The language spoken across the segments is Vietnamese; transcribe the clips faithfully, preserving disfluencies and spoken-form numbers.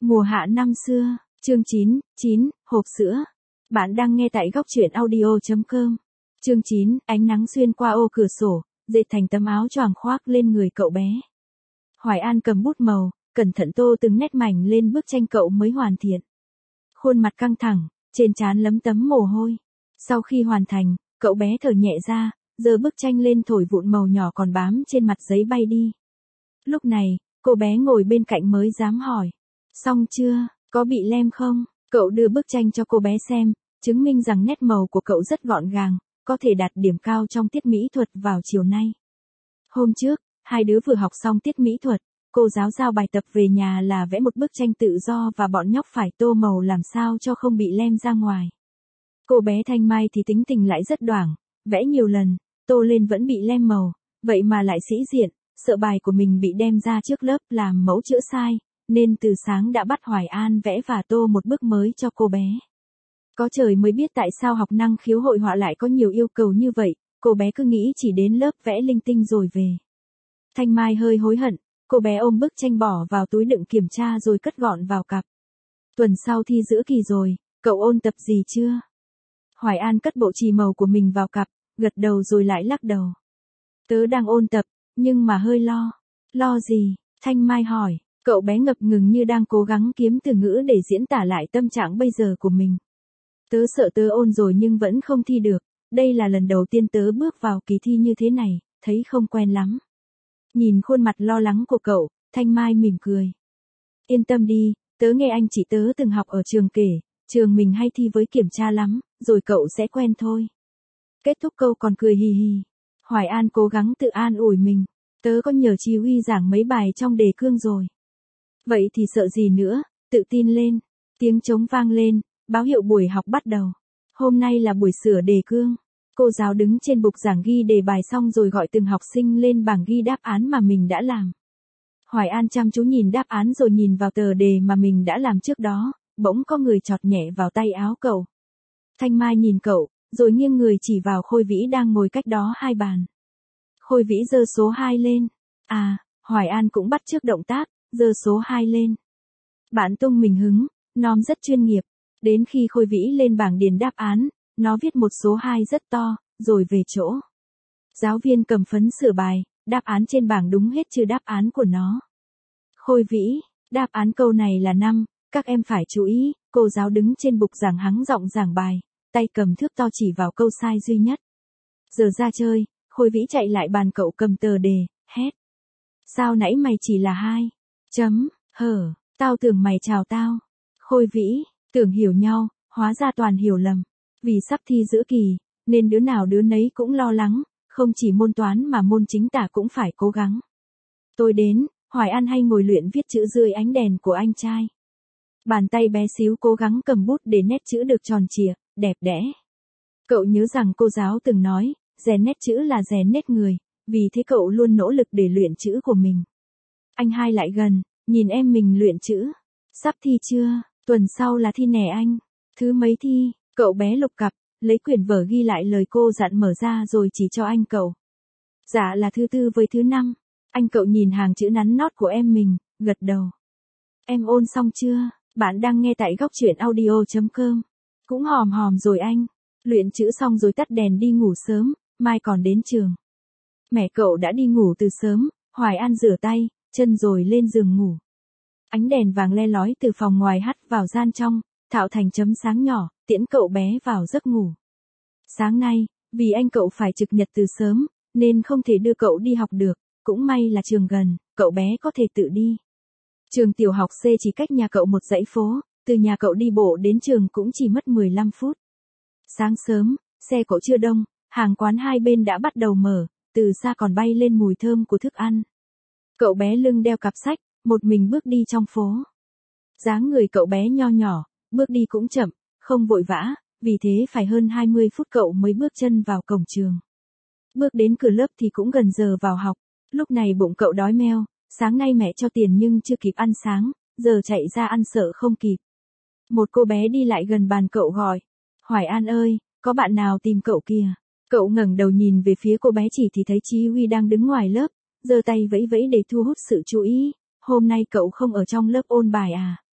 Mùa hạ năm xưa, chương chín, chín, hộp sữa. Bạn đang nghe tại góc truyện audio chấm com. Chương chín, ánh nắng xuyên qua ô cửa sổ, dệt thành tấm áo choàng khoác lên người cậu bé. Hoài An cầm bút màu, cẩn thận tô từng nét mảnh lên bức tranh cậu mới hoàn thiện. Khuôn mặt căng thẳng, trên trán lấm tấm mồ hôi. Sau khi hoàn thành, cậu bé thở nhẹ ra, giơ bức tranh lên thổi vụn màu nhỏ còn bám trên mặt giấy bay đi. Lúc này, cô bé ngồi bên cạnh mới dám hỏi. Xong chưa, có bị lem không? Cậu đưa bức tranh cho cô bé xem, chứng minh rằng nét màu của cậu rất gọn gàng, có thể đạt điểm cao trong tiết mỹ thuật vào chiều nay. Hôm trước, hai đứa vừa học xong tiết mỹ thuật, cô giáo giao bài tập về nhà là vẽ một bức tranh tự do và bọn nhóc phải tô màu làm sao cho không bị lem ra ngoài. Cô bé Thanh Mai thì tính tình lại rất đoảng, vẽ nhiều lần, tô lên vẫn bị lem màu, vậy mà lại sĩ diện, sợ bài của mình bị đem ra trước lớp làm mẫu chữa sai, nên từ sáng đã bắt Hoài An vẽ và tô một bức mới cho cô bé. Có trời mới biết tại sao học năng khiếu hội họa lại có nhiều yêu cầu như vậy, cô bé cứ nghĩ chỉ đến lớp vẽ linh tinh rồi về. Thanh Mai hơi hối hận, cô bé ôm bức tranh bỏ vào túi đựng kiểm tra rồi cất gọn vào cặp. Tuần sau thi giữa kỳ rồi, cậu ôn tập gì chưa? Hoài An cất bộ chì màu của mình vào cặp, gật đầu rồi lại lắc đầu. Tớ đang ôn tập, nhưng mà hơi lo. Lo gì? Thanh Mai hỏi. Cậu bé ngập ngừng như đang cố gắng kiếm từ ngữ để diễn tả lại tâm trạng bây giờ của mình. Tớ sợ tớ ôn rồi nhưng vẫn không thi được, đây là lần đầu tiên tớ bước vào kỳ thi như thế này, thấy không quen lắm. Nhìn khuôn mặt lo lắng của cậu, Thanh Mai mỉm cười. Yên tâm đi, tớ nghe anh chị tớ từng học ở trường kể, trường mình hay thi với kiểm tra lắm, rồi cậu sẽ quen thôi. Kết thúc câu còn cười hì hì. Hoài An cố gắng tự an ủi mình, tớ có nhờ Chí Huy giảng mấy bài trong đề cương rồi. Vậy thì sợ gì nữa, tự tin lên. Tiếng trống vang lên, báo hiệu buổi học bắt đầu. Hôm nay là buổi sửa đề cương. Cô giáo đứng trên bục giảng ghi đề bài xong rồi gọi từng học sinh lên bảng ghi đáp án mà mình đã làm. Hoài An chăm chú nhìn đáp án rồi nhìn vào tờ đề mà mình đã làm trước đó, bỗng có người chọt nhẹ vào tay áo cậu. Thanh Mai nhìn cậu, rồi nghiêng người chỉ vào Khôi Vĩ đang ngồi cách đó hai bàn. Khôi Vĩ giơ số hai lên. À, Hoài An cũng bắt chước động tác, giơ số hai lên. Bạn tung mình hứng, nom rất chuyên nghiệp. Đến khi Khôi Vĩ lên bảng điền đáp án, nó viết một số hai rất to, rồi về chỗ. Giáo viên cầm phấn sửa bài, đáp án trên bảng đúng hết trừ đáp án của nó. Khôi Vĩ, đáp án câu này là năm, các em phải chú ý, cô giáo đứng trên bục giảng hắng giọng giảng bài, tay cầm thước to chỉ vào câu sai duy nhất. Giờ ra chơi, Khôi Vĩ chạy lại bàn cậu cầm tờ đề, hét. Sao nãy mày chỉ là hai? Chấm, hở, tao tưởng mày chào tao. Khôi Vĩ, tưởng hiểu nhau, hóa ra toàn hiểu lầm. Vì sắp thi giữa kỳ, nên đứa nào đứa nấy cũng lo lắng, không chỉ môn toán mà môn chính tả cũng phải cố gắng. Tôi đến, Hoài An hay ngồi luyện viết chữ dưới ánh đèn của anh trai. Bàn tay bé xíu cố gắng cầm bút để nét chữ được tròn trịa, đẹp đẽ. Cậu nhớ rằng cô giáo từng nói, rèn nét chữ là rèn nét người, vì thế cậu luôn nỗ lực để luyện chữ của mình. Anh hai lại gần, nhìn em mình luyện chữ. Sắp thi chưa? Tuần sau là thi nè anh. Thứ mấy thi? Cậu bé lục cặp, lấy quyển vở ghi lại lời cô dặn mở ra rồi chỉ cho anh cậu. Dạ là thứ tư với thứ năm. Anh cậu nhìn hàng chữ nắn nót của em mình, gật đầu. Em ôn xong chưa? Bạn đang nghe tại góc truyện audio chấm com. Cũng hòm hòm rồi anh. Luyện chữ xong rồi tắt đèn đi ngủ sớm, mai còn đến trường. Mẹ cậu đã đi ngủ từ sớm, Hoài An rửa tay, chân rồi lên giường ngủ. Ánh đèn vàng le lói từ phòng ngoài hắt vào gian trong, tạo thành chấm sáng nhỏ, tiễn cậu bé vào giấc ngủ. Sáng nay, vì anh cậu phải trực nhật từ sớm, nên không thể đưa cậu đi học được, cũng may là trường gần, cậu bé có thể tự đi. Trường tiểu học C chỉ cách nhà cậu một dãy phố, từ nhà cậu đi bộ đến trường cũng chỉ mất mười lăm phút. Sáng sớm, xe cộ chưa đông, hàng quán hai bên đã bắt đầu mở, từ xa còn bay lên mùi thơm của thức ăn. Cậu bé lưng đeo cặp sách, một mình bước đi trong phố. Dáng người cậu bé nho nhỏ, bước đi cũng chậm, không vội vã, vì thế phải hơn hai mươi phút cậu mới bước chân vào cổng trường. Bước đến cửa lớp thì cũng gần giờ vào học, lúc này bụng cậu đói meo, sáng nay mẹ cho tiền nhưng chưa kịp ăn sáng, giờ chạy ra ăn sợ không kịp. Một cô bé đi lại gần bàn cậu gọi, Hoài An ơi, có bạn nào tìm cậu kìa. Cậu ngẩng đầu nhìn về phía cô bé chỉ thì thấy Chí Huy đang đứng ngoài lớp, giơ tay vẫy vẫy để thu hút sự chú ý. Hôm nay cậu không ở trong lớp ôn bài à?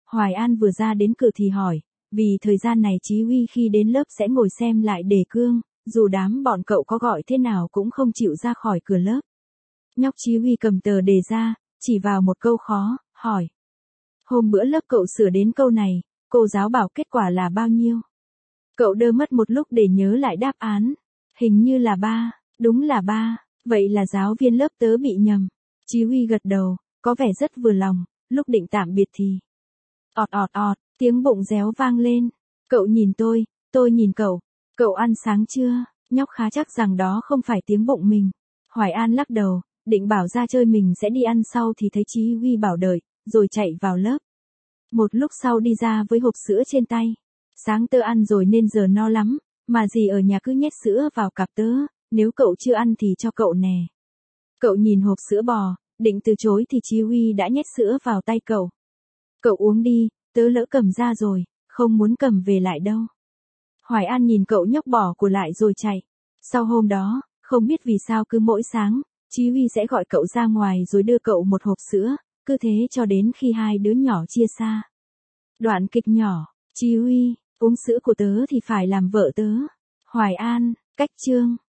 Hoài An vừa ra đến cửa thì hỏi, vì thời gian này Chí Huy khi đến lớp sẽ ngồi xem lại đề cương, dù đám bọn cậu có gọi thế nào cũng không chịu ra khỏi cửa lớp. Nhóc Chí Huy cầm tờ đề ra, chỉ vào một câu khó, hỏi. Hôm bữa lớp cậu sửa đến câu này, cô giáo bảo kết quả là bao nhiêu? Cậu đơ mất một lúc để nhớ lại đáp án. Hình như là ba, đúng là ba, vậy là giáo viên lớp tớ bị nhầm. Chí Huy gật đầu, có vẻ rất vừa lòng, lúc định tạm biệt thì. ọt ọt ọt, tiếng bụng réo vang lên. Cậu nhìn tôi, tôi nhìn cậu. Cậu ăn sáng chưa? Nhóc khá chắc rằng đó không phải tiếng bụng mình. Hoài An lắc đầu, định bảo ra chơi mình sẽ đi ăn sau thì thấy Chí Huy bảo đợi, rồi chạy vào lớp. Một lúc sau đi ra với hộp sữa trên tay. Sáng tớ ăn rồi nên giờ no lắm, mà dì ở nhà cứ nhét sữa vào cặp tớ, nếu cậu chưa ăn thì cho cậu nè. Cậu nhìn hộp sữa bò, định từ chối thì Chí Huy đã nhét sữa vào tay cậu. Cậu uống đi, tớ lỡ cầm ra rồi, không muốn cầm về lại đâu. Hoài An nhìn cậu nhóc bỏ của lại rồi chạy. Sau hôm đó, không biết vì sao cứ mỗi sáng, Chí Huy sẽ gọi cậu ra ngoài rồi đưa cậu một hộp sữa, cứ thế cho đến khi hai đứa nhỏ chia xa. Đoạn kịch nhỏ, Chí Huy, uống sữa của tớ thì phải làm vợ tớ. Hoài An, cách chương.